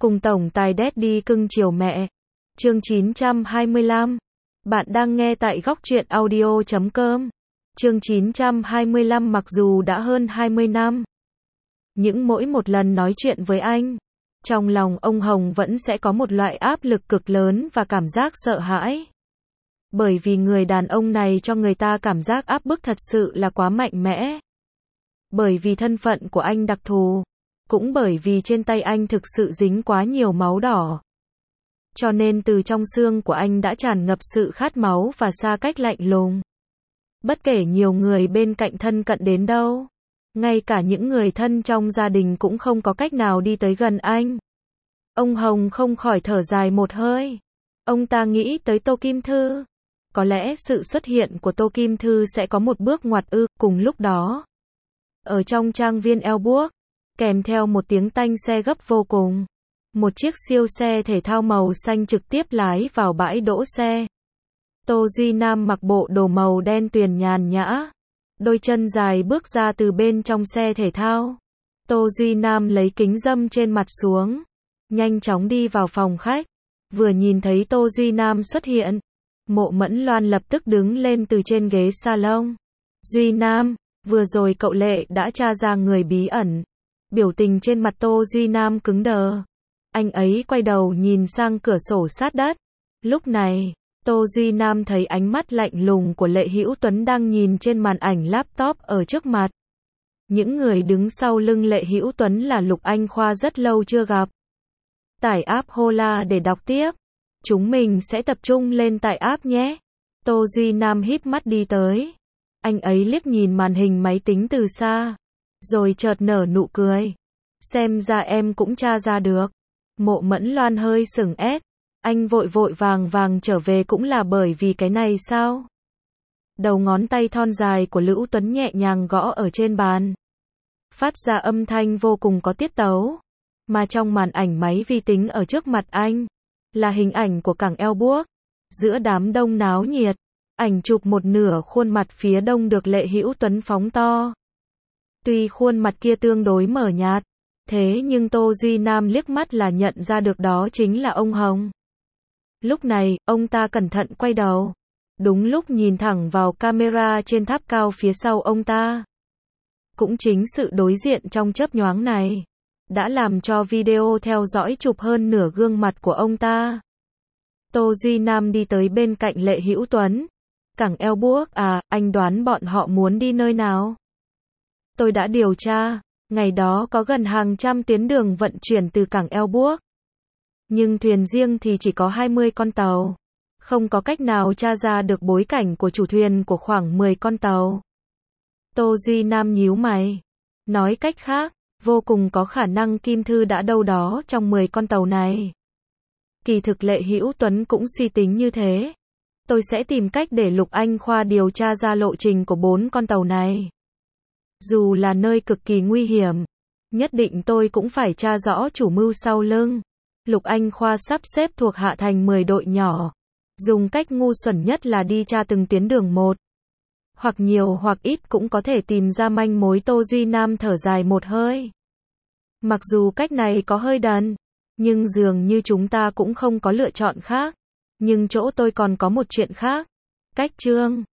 Cùng tổng tài Daddy cưng chiều mẹ. Chương 925. Bạn đang nghe tại góc truyện audio.com. Chương 925. Mặc dù đã hơn 20 năm, nhưng mỗi một lần nói chuyện với anh, trong lòng ông Hồng vẫn sẽ có một loại áp lực cực lớn và cảm giác sợ hãi. Bởi vì người đàn ông này cho người ta cảm giác áp bức thật sự là quá mạnh mẽ. Bởi vì thân phận của anh đặc thù. Cũng bởi vì trên tay anh thực sự dính quá nhiều máu đỏ. Cho nên từ trong xương của anh đã tràn ngập sự khát máu và xa cách lạnh lùng. Bất kể nhiều người bên cạnh thân cận đến đâu, ngay cả những người thân trong gia đình cũng không có cách nào đi tới gần anh. Ông Hồng không khỏi thở dài một hơi. Ông ta nghĩ tới Tô Kim Thư. Có lẽ sự xuất hiện của Tô Kim Thư sẽ có một bước ngoặt cùng lúc đó. Ở trong trang viên Elbburg, kèm theo một tiếng tanh xe gấp vô cùng. Một chiếc siêu xe thể thao màu xanh trực tiếp lái vào bãi đỗ xe. Tô Duy Nam mặc bộ đồ màu đen tuyền nhàn nhã. Đôi chân dài bước ra từ bên trong xe thể thao. Tô Duy Nam lấy kính râm trên mặt xuống. Nhanh chóng đi vào phòng khách. Vừa nhìn thấy Tô Duy Nam xuất hiện, Mộ Mẫn Loan lập tức đứng lên từ trên ghế salon. Duy Nam, vừa rồi cậu Lệ đã tra ra người bí ẩn. Biểu tình trên mặt Tô Duy Nam cứng đờ. Anh ấy quay đầu nhìn sang cửa sổ sát đất. Lúc này, Tô Duy Nam thấy ánh mắt lạnh lùng của Lệ Hữu Tuấn đang nhìn trên màn ảnh laptop ở trước mặt. Những người đứng sau lưng Lệ Hữu Tuấn là Lục Anh Khoa rất lâu chưa gặp. Tải app Hola để đọc tiếp. Chúng mình sẽ tập trung lên tại app nhé. Tô Duy Nam híp mắt đi tới. Anh ấy liếc nhìn màn hình máy tính từ xa. Rồi chợt nở nụ cười. Xem ra em cũng tra ra được. Mộ Mẫn Loan hơi sửng ét. Anh vội vội vàng trở về cũng là bởi vì cái này sao? Đầu ngón tay thon dài của Lữ Tuấn nhẹ nhàng gõ ở trên bàn. Phát ra âm thanh vô cùng có tiết tấu. Mà trong màn ảnh máy vi tính ở trước mặt anh, là hình ảnh của cảng Elbburg. Giữa đám đông náo nhiệt, ảnh chụp một nửa khuôn mặt phía đông được Lệ Hữu Tuấn phóng to. Tuy khuôn mặt kia tương đối mờ nhạt, thế nhưng Tô Duy Nam liếc mắt là nhận ra được đó chính là ông Hồng. Lúc này, ông ta cẩn thận quay đầu. Đúng lúc nhìn thẳng vào camera trên tháp cao phía sau ông ta. Cũng chính sự đối diện trong chớp nhoáng này, đã làm cho video theo dõi chụp hơn nửa gương mặt của ông ta. Tô Duy Nam đi tới bên cạnh Lệ Hữu Tuấn. Cảng Elbburg à, anh đoán bọn họ muốn đi nơi nào? Tôi đã điều tra, ngày đó có gần hàng trăm tuyến đường vận chuyển từ cảng Elbburg. Nhưng thuyền riêng thì chỉ có 20 con tàu. Không có cách nào tra ra được bối cảnh của chủ thuyền của khoảng 10 con tàu. Tô Duy Nam nhíu mày. Nói cách khác, vô cùng có khả năng Kim Thư đã đâu đó trong 10 con tàu này. Kỳ thực Lệ Hữu Tuấn cũng suy tính như thế. Tôi sẽ tìm cách để Lục Anh Khoa điều tra ra lộ trình của 4 con tàu này. Dù là nơi cực kỳ nguy hiểm, nhất định tôi cũng phải tra rõ chủ mưu sau lưng. Lục Anh Khoa sắp xếp thuộc hạ thành 10 đội nhỏ. Dùng cách ngu xuẩn nhất là đi tra từng tuyến đường một. Hoặc nhiều hoặc ít cũng có thể tìm ra manh mối. Tô Duy Nam thở dài một hơi. Mặc dù cách này có hơi đần, nhưng dường như chúng ta cũng không có lựa chọn khác. Nhưng chỗ tôi còn có một chuyện khác. Cách Trương